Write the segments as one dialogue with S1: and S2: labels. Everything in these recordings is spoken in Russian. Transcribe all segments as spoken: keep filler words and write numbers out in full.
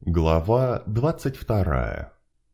S1: Глава двадцать вторая.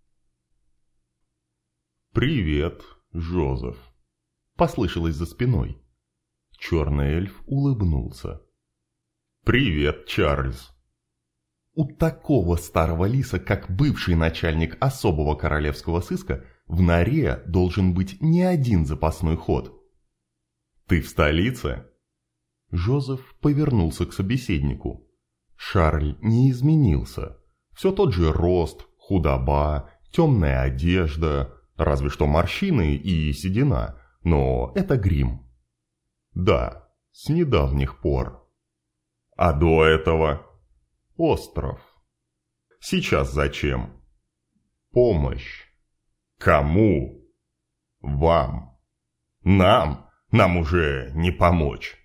S1: «Привет, Жозеф», — послышалось за спиной. Черный эльф улыбнулся. «Привет, Чарльз». У такого старого лиса, как бывший начальник особого королевского сыска, в норе должен быть не один запасной ход. «Ты в столице?» Жозеф повернулся к собеседнику. Шарль не изменился. Все тот же рост, худоба, темная одежда, разве что морщины и седина, но это грим. Да, с недавних пор. А до этого? Остров. Сейчас зачем? Помощь. Кому? Вам. Нам? Нам уже не помочь.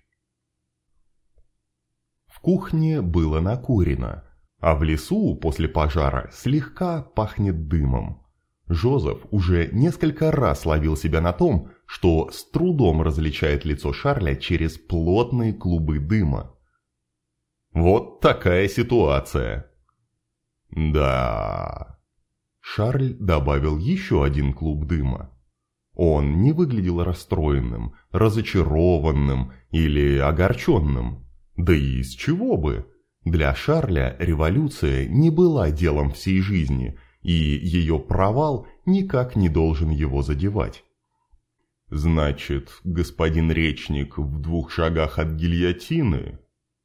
S1: В кухне было накурено, а в лесу после пожара слегка пахнет дымом. Жозеф уже несколько раз ловил себя на том, что с трудом различает лицо Шарля через плотные клубы дыма. Вот такая ситуация. Да. Шарль добавил еще один клуб дыма. Он не выглядел расстроенным, разочарованным или огорченным. Да и с чего бы? Для Шарля революция не была делом всей жизни, и ее провал никак не должен его задевать. Значит, господин Речник в двух шагах от гильотины?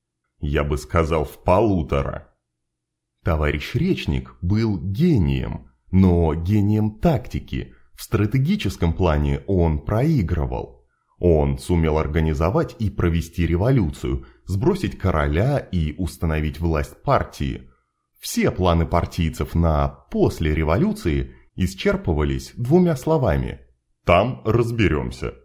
S1: Я бы сказал, в полутора. Товарищ Речник был гением, но гением тактики. В стратегическом плане он проигрывал. Он сумел организовать и провести революцию, сбросить короля и установить власть партии. Все планы партийцев на «после революции» исчерпывались двумя словами: «Там разберемся».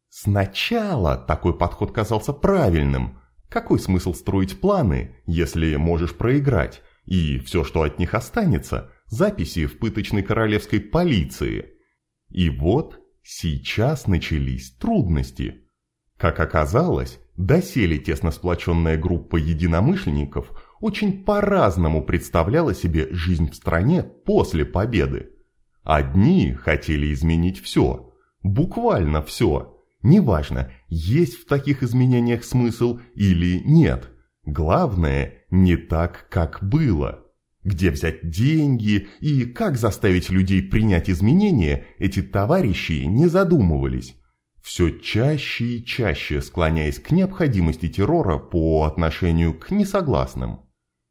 S1: Сначала такой подход казался правильным. Какой смысл строить планы, если можешь проиграть, и все, что от них останется, записи в пыточной королевской полиции? И вот сейчас начались трудности. Как оказалось, доселе тесно сплоченная группа единомышленников очень по-разному представляла себе жизнь в стране после победы. Одни хотели изменить все, буквально все. Неважно, есть в таких изменениях смысл или нет. Главное, не так, как было. Где взять деньги и как заставить людей принять изменения, эти товарищи не задумывались. Все чаще и чаще склоняясь к необходимости террора по отношению к несогласным.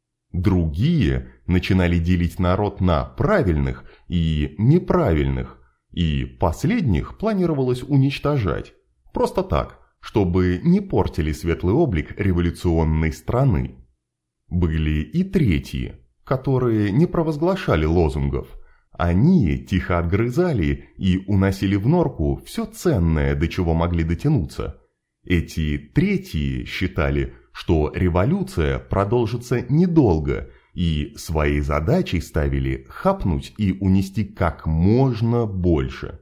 S1: Другие начинали делить народ на правильных и неправильных, и последних планировалось уничтожать. Просто так, чтобы не портили светлый облик революционной страны. Были и третьи, которые не провозглашали лозунгов. Они тихо отгрызали и уносили в норку все ценное, до чего могли дотянуться. Эти третьи считали, что революция продолжится недолго, и своей задачей ставили хапнуть и унести как можно больше.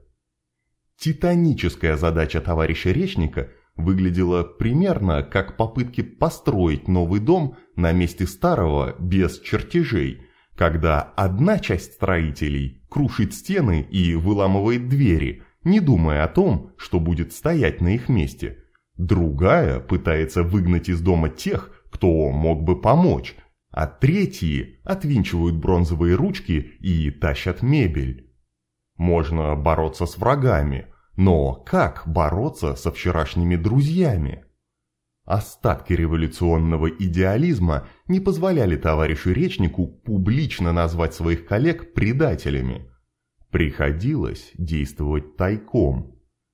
S1: Титаническая задача товарища Речника выглядела примерно как попытки построить новый дом на месте старого без чертежей, когда одна часть строителей крушит стены и выламывает двери, не думая о том, что будет стоять на их месте. Другая пытается выгнать из дома тех, кто мог бы помочь, а третьи отвинчивают бронзовые ручки и тащат мебель. Можно бороться с врагами, но как бороться со вчерашними друзьями? Остатки революционного идеализма не позволяли товарищу Речнику публично назвать своих коллег предателями. Приходилось действовать тайком.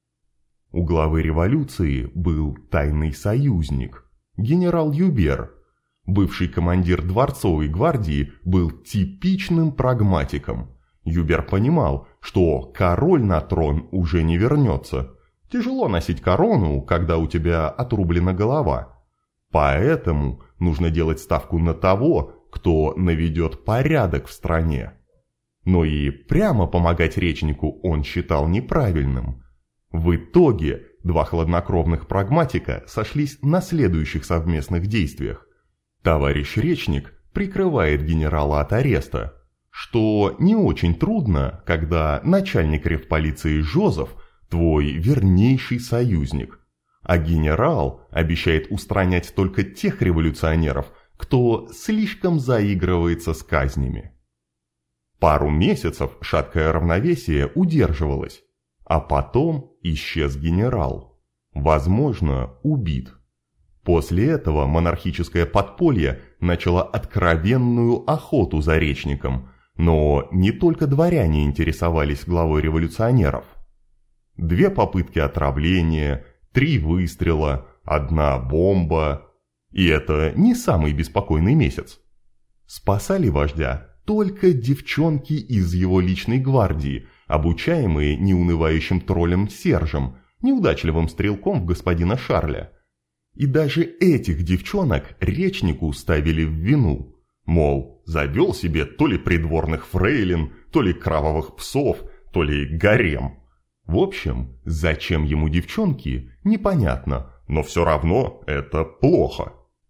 S1: У главы революции был тайный союзник, генерал Юбер. Бывший командир дворцовой гвардии был типичным прагматиком. Юбер понимал, что король на трон уже не вернется. Тяжело носить корону, когда у тебя отрублена голова. Поэтому нужно делать ставку на того, кто наведет порядок в стране. Но и прямо помогать Речнику он считал неправильным. В итоге два хладнокровных прагматика сошлись на следующих совместных действиях. Товарищ Речник прикрывает генерала от ареста, что не очень трудно, когда начальник ревполиции Жозеф твой вернейший союзник, а генерал обещает устранять только тех революционеров, кто слишком заигрывается с казнями. Пару месяцев шаткое равновесие удерживалось, а потом исчез генерал, возможно, убит. После этого монархическое подполье начало откровенную охоту за Речником, но не только дворяне интересовались главой революционеров. Две попытки отравления, три выстрела, одна бомба, и это не самый беспокойный месяц. Спасали вождя только девчонки из его личной гвардии, обучаемые неунывающим троллем Сержем, неудачливым стрелком в господина Шарля. И даже этих девчонок Речнику ставили в вину, мол, завел себе то ли придворных фрейлин, то ли кровавых псов, то ли гарем. В общем, зачем ему девчонки, непонятно, но все равно это плохо.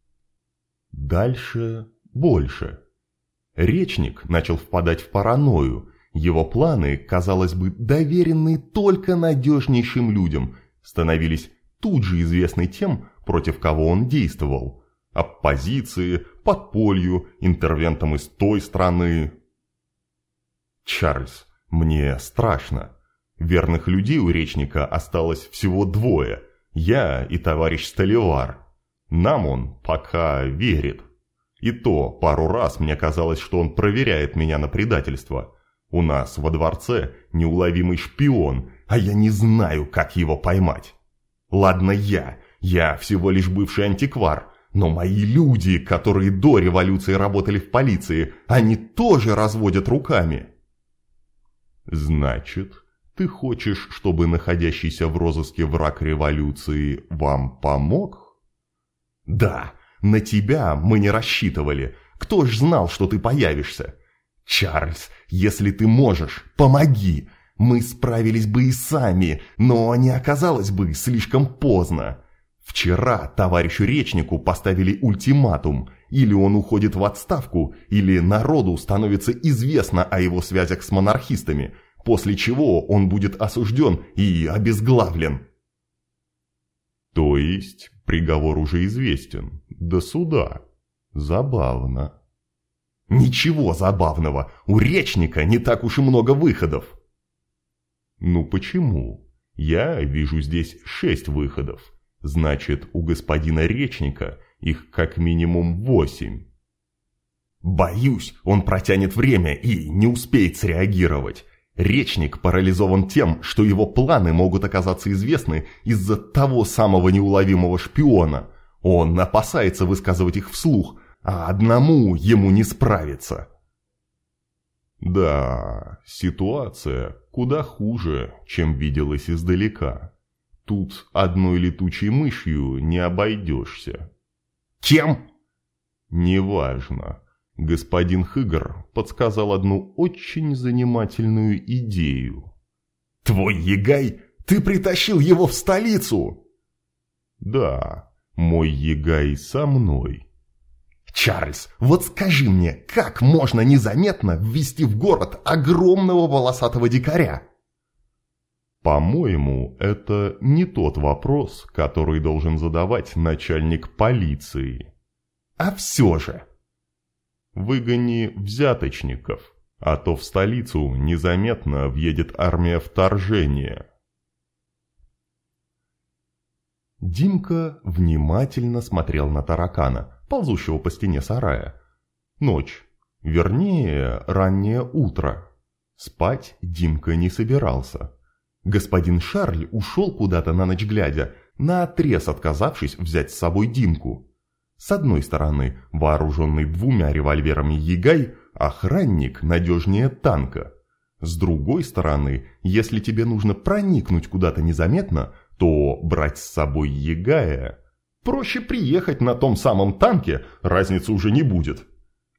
S1: Дальше больше. Речник начал впадать в паранойю. Его планы, казалось бы, доверенные только надежнейшим людям, становились тут же известны тем, против кого он действовал. Оппозиции, подполью, интервентам из той страны. Чарльз, мне страшно. Верных людей у Речника осталось всего двое, я и товарищ Столивар. Нам он пока верит. И то пару раз мне казалось, что он проверяет меня на предательство. У нас во дворце неуловимый шпион, а я не знаю, как его поймать. Ладно я, я всего лишь бывший антиквар, но мои люди, которые до революции работали в полиции, они тоже разводят руками. Значит, ты хочешь, чтобы находящийся в розыске враг революции вам помог? Да, на тебя мы не рассчитывали. Кто ж знал, что ты появишься? Чарльз, если ты можешь, помоги. Мы справились бы и сами, но не оказалось бы слишком поздно. Вчера товарищу Речнику поставили ультиматум. Или он уходит в отставку, или народу становится известно о его связях с монархистами, после чего он будет осужден и обезглавлен. То есть приговор уже известен, до суда. Забавно. Ничего забавного, у Речника не так уж и много выходов. Ну почему? Я вижу здесь шесть выходов. Значит, у господина Речника их как минимум восемь. Боюсь, он протянет время и не успеет среагировать. Речник парализован тем, что его планы могут оказаться известны из-за того самого неуловимого шпиона. Он опасается высказывать их вслух, а одному ему не справиться. Да, ситуация куда хуже, чем виделась издалека. Тут одной летучей мышью не обойдешься. Кем? Неважно. Господин Хыгр подсказал одну очень занимательную идею. Твой егай? Ты притащил его в столицу? Да, мой егай со мной. Чарльз, вот скажи мне, как можно незаметно ввести в город огромного волосатого дикаря? По-моему, это не тот вопрос, который должен задавать начальник полиции. А все же. Выгони взяточников, а то в столицу незаметно въедет армия вторжения. Димка внимательно смотрел на таракана, ползущего по стене сарая. Ночь, вернее, раннее утро. Спать Димка не собирался. Господин Шарль ушел куда-то на ночь глядя, наотрез отказавшись взять с собой Димку. С одной стороны, вооруженный двумя револьверами егай, охранник надежнее танка. С другой стороны, если тебе нужно проникнуть куда-то незаметно, то брать с собой егая... Проще приехать на том самом танке, разницы уже не будет.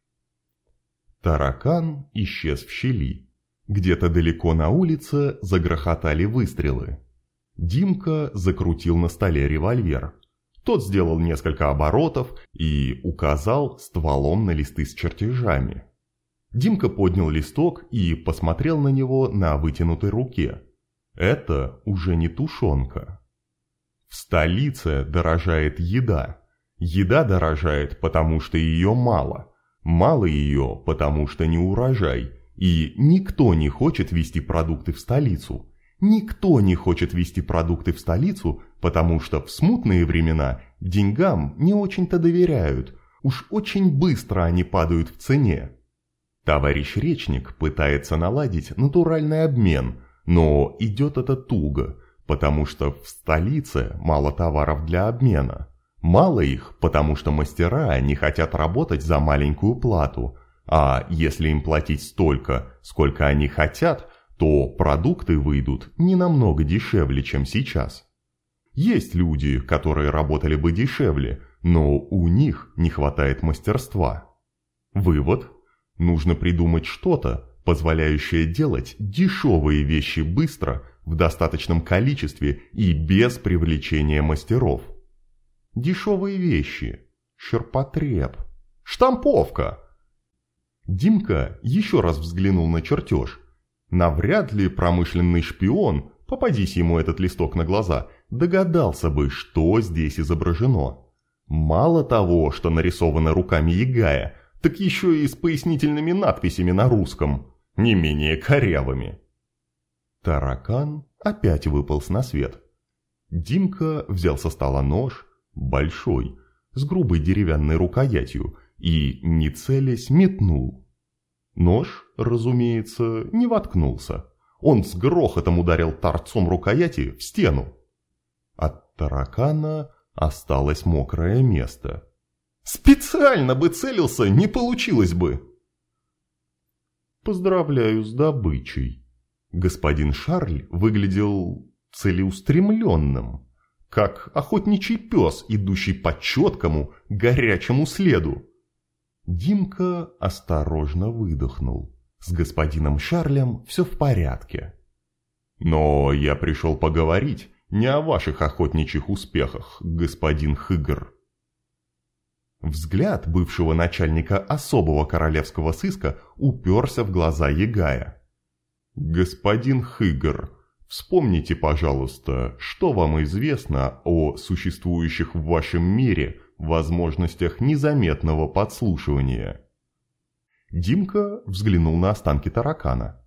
S1: Таракан исчез в щели. Где-то далеко на улице загрохотали выстрелы. Димка закрутил на столе револьвер. Тот сделал несколько оборотов и указал стволом на листы с чертежами. Димка поднял листок и посмотрел на него на вытянутой руке. Это уже не тушенка. В столице дорожает еда. Еда дорожает, потому что ее мало. Мало ее, потому что не урожай. И никто не хочет везти продукты в столицу. Никто не хочет везти продукты в столицу, потому что в смутные времена деньгам не очень-то доверяют. Уж очень быстро они падают в цене. Товарищ Речник пытается наладить натуральный обмен, но идет это туго, потому что в столице мало товаров для обмена. Мало их, потому что мастера не хотят работать за маленькую плату, а если им платить столько, сколько они хотят, то продукты выйдут не намного дешевле, чем сейчас. Есть люди, которые работали бы дешевле, но у них не хватает мастерства. Вывод: нужно придумать что-то, позволяющее делать дешевые вещи быстро, в достаточном количестве и без привлечения мастеров. Дешевые вещи, ширпотреб, штамповка. Димка еще раз взглянул на чертеж. Навряд ли промышленный шпион, попадись ему этот листок на глаза, догадался бы, что здесь изображено. Мало того, что нарисовано руками Ягая, так еще и с пояснительными надписями на русском, не менее корявыми. Таракан опять выполз на свет. Димка взял со стола нож, большой, с грубой деревянной рукоятью, и, не целясь, метнул. Нож, разумеется, не воткнулся. Он с грохотом ударил торцом рукояти в стену. От таракана осталось мокрое место. Специально бы целился, не получилось бы. Поздравляю с добычей. Господин Шарль выглядел целеустремленным, как охотничий пес, идущий по четкому, горячему следу. Димка осторожно выдохнул. С господином Шарлем все в порядке. Но я пришел поговорить не о ваших охотничьих успехах, господин Хыгр. Взгляд бывшего начальника особого королевского сыска уперся в глаза Ягая. «Господин Хыгр, вспомните, пожалуйста, что вам известно о существующих в вашем мире возможностях незаметного подслушивания». Димка взглянул на останки таракана.